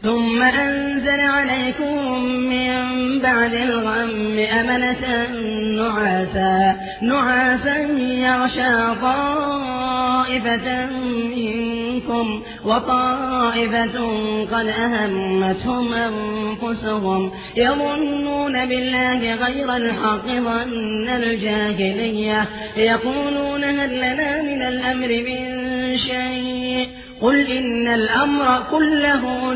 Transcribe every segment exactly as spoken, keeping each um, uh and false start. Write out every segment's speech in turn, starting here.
ثم أنزل عليكم من بعد الغم أمنة نعاسا نعاسا يغشى طائفة منكم وطائفة قد أهمتهم أنفسهم يظنون بالله غير الحق ظن الجاهلية يقولون هل لنا من الأمر من شيء قل إن الأمر كله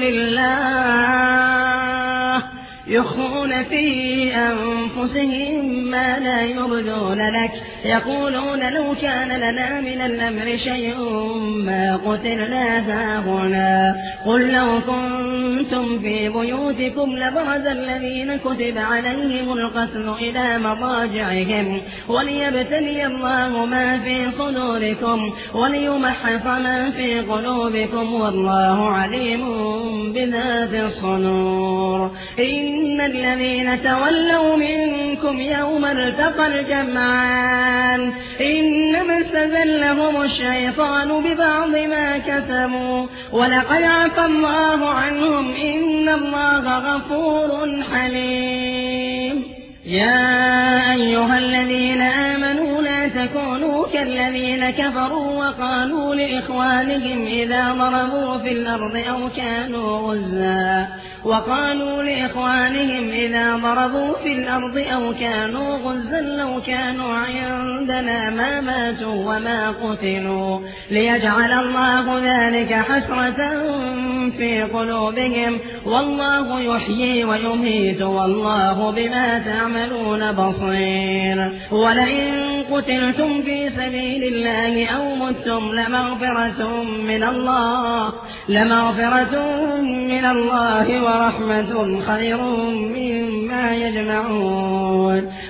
لله يخفون في أنفسهم ما لا يبدون لك يقولون لو كان لنا من الأمر شيء ما قتلنا هاهنا قل لو كنتم في بيوتكم لبرز الذين كتب عليهم القتل إلى مضاجعهم وليبتلي الله ما في صدوركم وليمحص ما في قلوبكم والله عليم بذات الصدور. إن الذين تولوا منكم يوم التقى الجمعان إنما استزلهم الشيطان ببعض ما كسبوا ولقد عفى الله عنهم إن الله غفور حليم. يا أيها الذين آمنوا لا تكونوا كالذين كفروا وقالوا لإخوانهم إذا ضربوا في الأرض أو كانوا غزا وقالوا لإخوانهم إذا ضربوا في الأرض أو كانوا غزا لو كانوا عندنا ما ماتوا وما قتلوا ليجعل الله ذلك حسرة في قلوبهم والله يحيي ويميت والله بما تعملون بصير. ولئن قتلتم في سبيل الله أو متم لمغفرة من الله لمغفرة من الله ورحمة خير مما يجمعون.